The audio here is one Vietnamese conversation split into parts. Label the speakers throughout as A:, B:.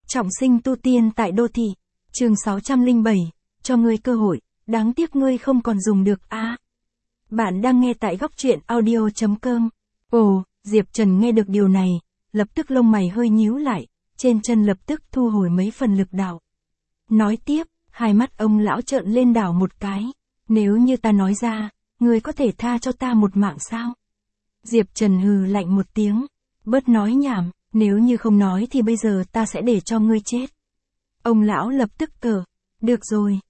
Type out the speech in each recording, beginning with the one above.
A: Trọng sinh tu tiên tại đô thị. Chương 607, cho ngươi cơ hội, đáng tiếc ngươi không còn dùng được a. Bạn đang nghe tại góc truyện audio.com. Ồ, Diệp Trần nghe được điều này, lập tức lông mày hơi nhíu lại, trên chân lập tức thu hồi mấy phần lực đạo. Nói tiếp, hai mắt ông lão trợn lên đảo một cái, nếu như ta nói ra, ngươi có thể tha cho ta một mạng sao? Diệp Trần hừ lạnh một tiếng, bớt nói nhảm, nếu như không nói thì bây giờ ta sẽ để cho ngươi chết. Ông lão lập tức được rồi,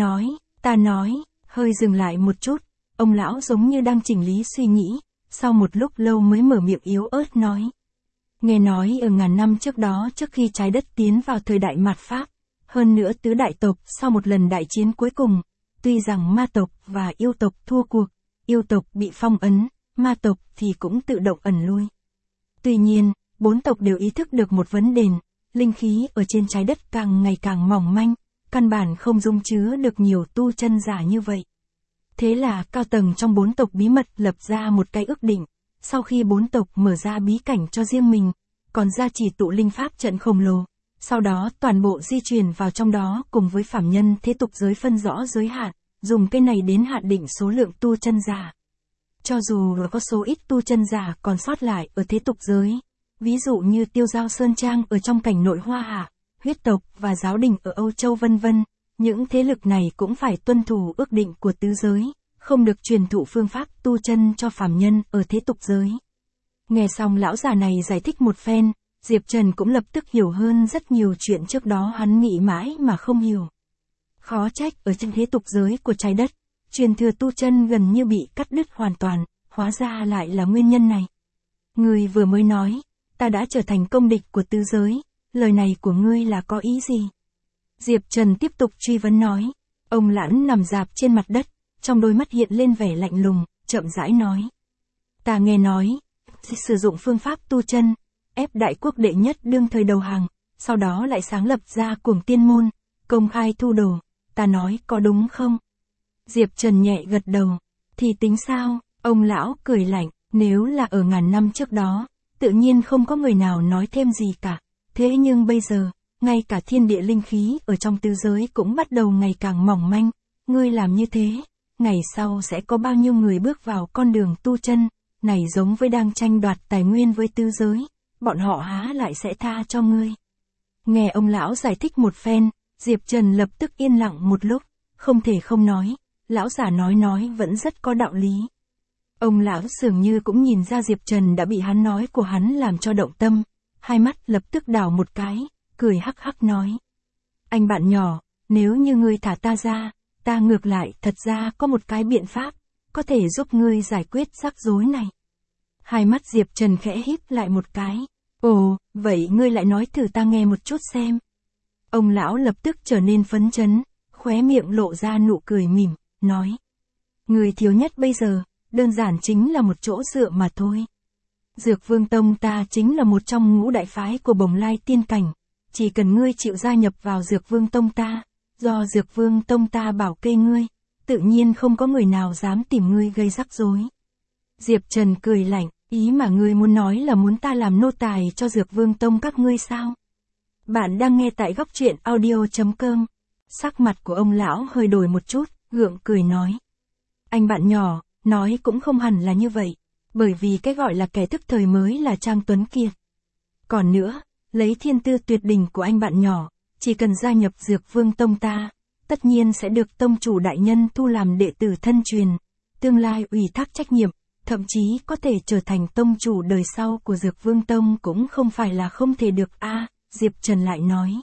A: ta nói, hơi dừng lại một chút, ông lão giống như đang chỉnh lý suy nghĩ, sau một lúc lâu mới mở miệng yếu ớt nói. Nghe nói ở ngàn năm trước đó, trước khi trái đất tiến vào thời đại mạt Pháp, hơn nữa tứ đại tộc sau một lần đại chiến cuối cùng, tuy rằng ma tộc và yêu tộc thua cuộc, yêu tộc bị phong ấn, ma tộc thì cũng tự động ẩn lui. Tuy nhiên, bốn tộc đều ý thức được một vấn đề, linh khí ở trên trái đất càng ngày càng mỏng manh, căn bản không dung chứa được nhiều tu chân giả như vậy. Thế là cao tầng trong bốn tộc bí mật lập ra một cái ước định, sau khi bốn tộc mở ra bí cảnh cho riêng mình, còn gia trì tụ linh pháp trận khổng lồ, sau đó toàn bộ di chuyển vào trong đó cùng với phàm nhân thế tục giới phân rõ giới hạn, dùng cái này đến hạn định số lượng tu chân giả. Cho dù có số ít tu chân giả còn sót lại ở thế tục giới, ví dụ như Tiêu Giao Sơn Trang ở trong cảnh nội Hoa Hạ, huyết tộc và giáo đình ở Âu Châu vân vân, những thế lực này cũng phải tuân thủ ước định của tứ giới, không được truyền thụ phương pháp tu chân cho phàm nhân ở thế tục giới. Nghe xong lão già này giải thích một phen, Diệp Trần cũng lập tức hiểu hơn rất nhiều chuyện trước đó hắn nghĩ mãi mà không hiểu. Khó trách ở trên thế tục giới của trái đất, truyền thừa tu chân gần như bị cắt đứt hoàn toàn, hóa ra lại là nguyên nhân này. Ngươi vừa mới nói, ta đã trở thành công địch của tứ giới, lời này của ngươi là có ý gì? Diệp Trần tiếp tục truy vấn nói, ông Lãn nằm rạp trên mặt đất, trong đôi mắt hiện lên vẻ lạnh lùng, chậm rãi nói. Ta nghe nói, sử dụng phương pháp tu chân, ép đại quốc đệ nhất đương thời đầu hàng, sau đó lại sáng lập ra Cuồng Tiên Môn, công khai thu đồ, ta nói có đúng không? Diệp Trần nhẹ gật đầu, thì tính sao? Ông lão cười lạnh, nếu là ở ngàn năm trước đó, tự nhiên không có người nào nói thêm gì cả, thế nhưng bây giờ, ngay cả thiên địa linh khí ở trong tứ giới cũng bắt đầu ngày càng mỏng manh, ngươi làm như thế, ngày sau sẽ có bao nhiêu người bước vào con đường tu chân, này giống với đang tranh đoạt tài nguyên với tứ giới, bọn họ há lại sẽ tha cho ngươi. Nghe ông lão giải thích một phen, Diệp Trần lập tức yên lặng một lúc, không thể không nói, lão già nói vẫn rất có đạo lý. Ông lão dường như cũng nhìn ra Diệp Trần đã bị hắn nói của hắn làm cho động tâm, hai mắt lập tức đảo một cái, cười hắc hắc nói. Anh bạn nhỏ, nếu như ngươi thả ta ra, ta ngược lại thật ra có một cái biện pháp, có thể giúp ngươi giải quyết rắc rối này. Hai mắt Diệp Trần khẽ híp lại một cái. Ồ, vậy ngươi lại nói thử ta nghe một chút xem. Ông lão lập tức trở nên phấn chấn, khóe miệng lộ ra nụ cười mỉm, nói. Người thiếu nhất bây giờ, đơn giản chính là một chỗ dựa mà thôi. Dược Vương Tông ta chính là một trong ngũ đại phái của Bồng Lai Tiên Cảnh, chỉ cần ngươi chịu gia nhập vào Dược Vương Tông ta, do Dược Vương Tông ta bảo kê ngươi, tự nhiên không có người nào dám tìm ngươi gây rắc rối. Diệp Trần cười lạnh, ý mà ngươi muốn nói là muốn ta làm nô tài cho Dược Vương Tông các ngươi sao? Bạn đang nghe tại góc truyện audio.com. Sắc mặt của ông lão hơi đổi một chút, gượng cười nói. Anh bạn nhỏ, nói cũng không hẳn là như vậy, bởi vì cái gọi là kẻ thức thời mới là Trang Tuấn Kiệt. Còn nữa, lấy thiên tư tuyệt đỉnh của anh bạn nhỏ, chỉ cần gia nhập Dược Vương Tông ta, tất nhiên sẽ được tông chủ đại nhân thu làm đệ tử thân truyền, tương lai ủy thác trách nhiệm, thậm chí có thể trở thành tông chủ đời sau của Dược Vương Tông cũng không phải là không thể được a. Diệp Trần lại nói.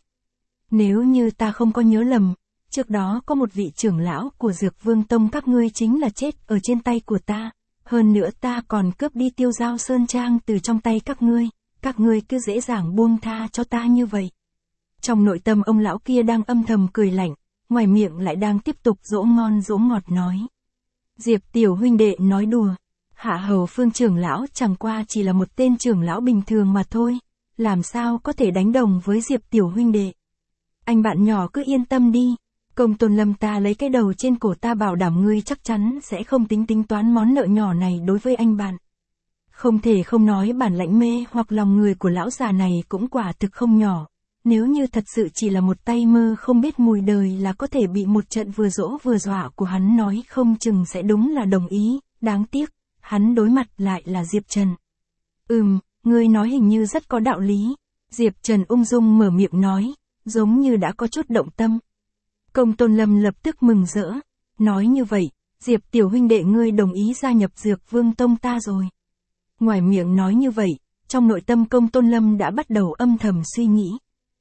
A: Nếu như ta không có nhớ lầm, trước đó có một vị trưởng lão của Dược Vương Tông các ngươi chính là chết ở trên tay của ta, hơn nữa ta còn cướp đi Tiêu Giao Sơn Trang từ trong tay các ngươi cứ dễ dàng buông tha cho ta như vậy. Trong nội tâm ông lão kia đang âm thầm cười lạnh, ngoài miệng lại đang tiếp tục dỗ ngon dỗ ngọt nói. Diệp tiểu huynh đệ nói đùa, Hạ Hầu Phương trưởng lão chẳng qua chỉ là một tên trưởng lão bình thường mà thôi, làm sao có thể đánh đồng với Diệp tiểu huynh đệ. Anh bạn nhỏ cứ yên tâm đi, Công Tôn Lâm ta lấy cái đầu trên cổ ta bảo đảm ngươi chắc chắn sẽ không tính toán món nợ nhỏ này đối với anh bạn. Không thể không nói bản lãnh mê hoặc lòng người của lão già này cũng quả thực không nhỏ, nếu như thật sự chỉ là một tay mơ không biết mùi đời là có thể bị một trận vừa dỗ vừa dọa của hắn nói không chừng sẽ đúng là đồng ý, đáng tiếc, hắn đối mặt lại là Diệp Trần. Ngươi nói hình như rất có đạo lý. Diệp Trần ung dung mở miệng nói, giống như đã có chút động tâm. Công Tôn Lâm lập tức mừng rỡ, nói như vậy, Diệp tiểu huynh đệ ngươi đồng ý gia nhập Dược Vương Tông ta rồi. Ngoài miệng nói như vậy, trong nội tâm Công Tôn Lâm đã bắt đầu âm thầm suy nghĩ.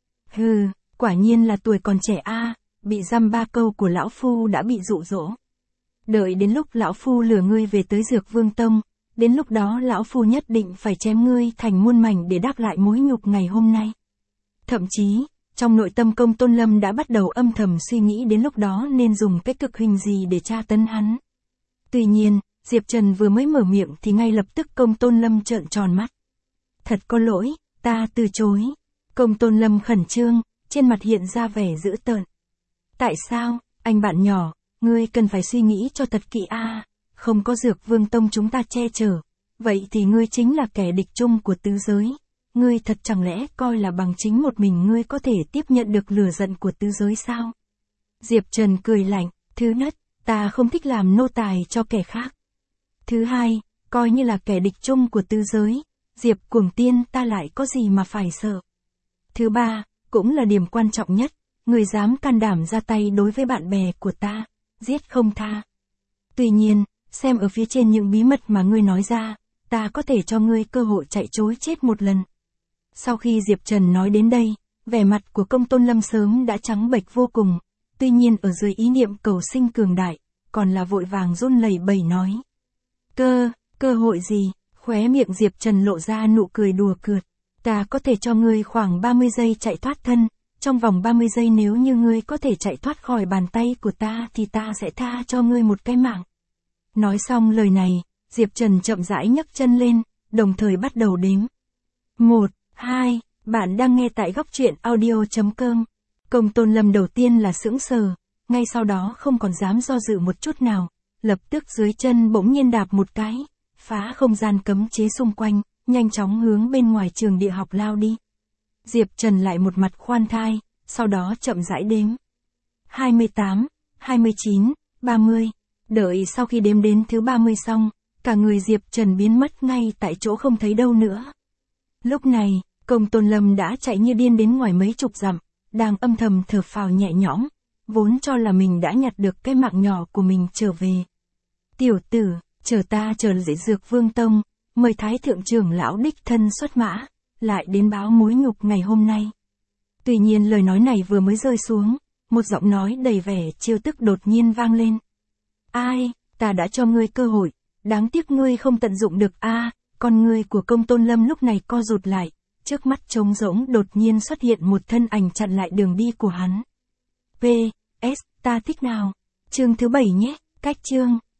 A: Quả nhiên là tuổi còn trẻ a, bị dăm ba câu của lão phu đã bị dụ dỗ. Đợi đến lúc lão phu lừa ngươi về tới Dược Vương Tông, đến lúc đó lão phu nhất định phải chém ngươi thành muôn mảnh để đáp lại mối nhục ngày hôm nay. Thậm chí, trong nội tâm Công Tôn Lâm đã bắt đầu âm thầm suy nghĩ đến lúc đó nên dùng cái cực hình gì để tra tấn hắn. Tuy nhiên, Diệp Trần vừa mới mở miệng thì ngay lập tức Công Tôn Lâm trợn tròn mắt. Thật có lỗi, ta từ chối. Công Tôn Lâm khẩn trương, trên mặt hiện ra vẻ dữ tợn. Tại sao, anh bạn nhỏ, ngươi cần phải suy nghĩ cho thật kỹ a. Không có Dược Vương Tông chúng ta che chở, vậy thì ngươi chính là kẻ địch chung của tứ giới. Ngươi thật chẳng lẽ coi là bằng chính một mình ngươi có thể tiếp nhận được lửa giận của tứ giới sao? Diệp Trần cười lạnh, thứ nhất, ta không thích làm nô tài cho kẻ khác. Thứ hai, coi như là kẻ địch chung của tứ giới, Diệp Cuồng Tiên ta lại có gì mà phải sợ. Thứ ba, cũng là điểm quan trọng nhất, ngươi dám can đảm ra tay đối với bạn bè của ta, giết không tha. Tuy nhiên, xem ở phía trên những bí mật mà ngươi nói ra, ta có thể cho ngươi cơ hội chạy trối chết một lần. Sau khi Diệp Trần nói đến đây, vẻ mặt của Công Tôn Lâm sớm đã trắng bệch vô cùng, tuy nhiên ở dưới ý niệm cầu sinh cường đại, còn là vội vàng run lẩy bẩy nói. Cơ hội gì? Khóe miệng Diệp Trần lộ ra nụ cười đùa cợt. Ta có thể cho ngươi khoảng 30 giây chạy thoát thân, trong vòng 30 giây nếu như ngươi có thể chạy thoát khỏi bàn tay của ta thì ta sẽ tha cho ngươi một cái mạng. Nói xong lời này, Diệp Trần chậm rãi nhấc chân lên, đồng thời bắt đầu đếm. 1, 2, bạn đang nghe tại góc truyện audio.com. Công Tôn Lâm đầu tiên là sững sờ, ngay sau đó không còn dám do dự một chút nào, lập tức dưới chân bỗng nhiên đạp một cái, phá không gian cấm chế xung quanh, nhanh chóng hướng bên ngoài trường địa học lao đi. Diệp Trần lại một mặt khoan thai, sau đó chậm rãi đếm. 28, 29, 30. Đợi sau khi đếm đến thứ 30 xong, cả người Diệp Trần biến mất ngay tại chỗ không thấy đâu nữa. Lúc này, Công Tôn Lâm đã chạy như điên đến ngoài mấy chục dặm, đang âm thầm thở phào nhẹ nhõm, vốn cho là mình đã nhặt được cái mạng nhỏ của mình trở về. Tiểu tử, chờ ta trở lại Dược Vương Tông, mời Thái Thượng trưởng lão đích thân xuất mã, lại đến báo mối nhục ngày hôm nay. Tuy nhiên lời nói này vừa mới rơi xuống, một giọng nói đầy vẻ trêu tức đột nhiên vang lên. Ai, ta đã cho ngươi cơ hội, đáng tiếc ngươi không tận dụng được a. Con ngươi của Công Tôn Lâm lúc này co rụt lại, trước mắt trống rỗng đột nhiên xuất hiện một thân ảnh chặn lại đường đi của hắn. PS, ta thích nào? Chương thứ 7 nhé, cách chương.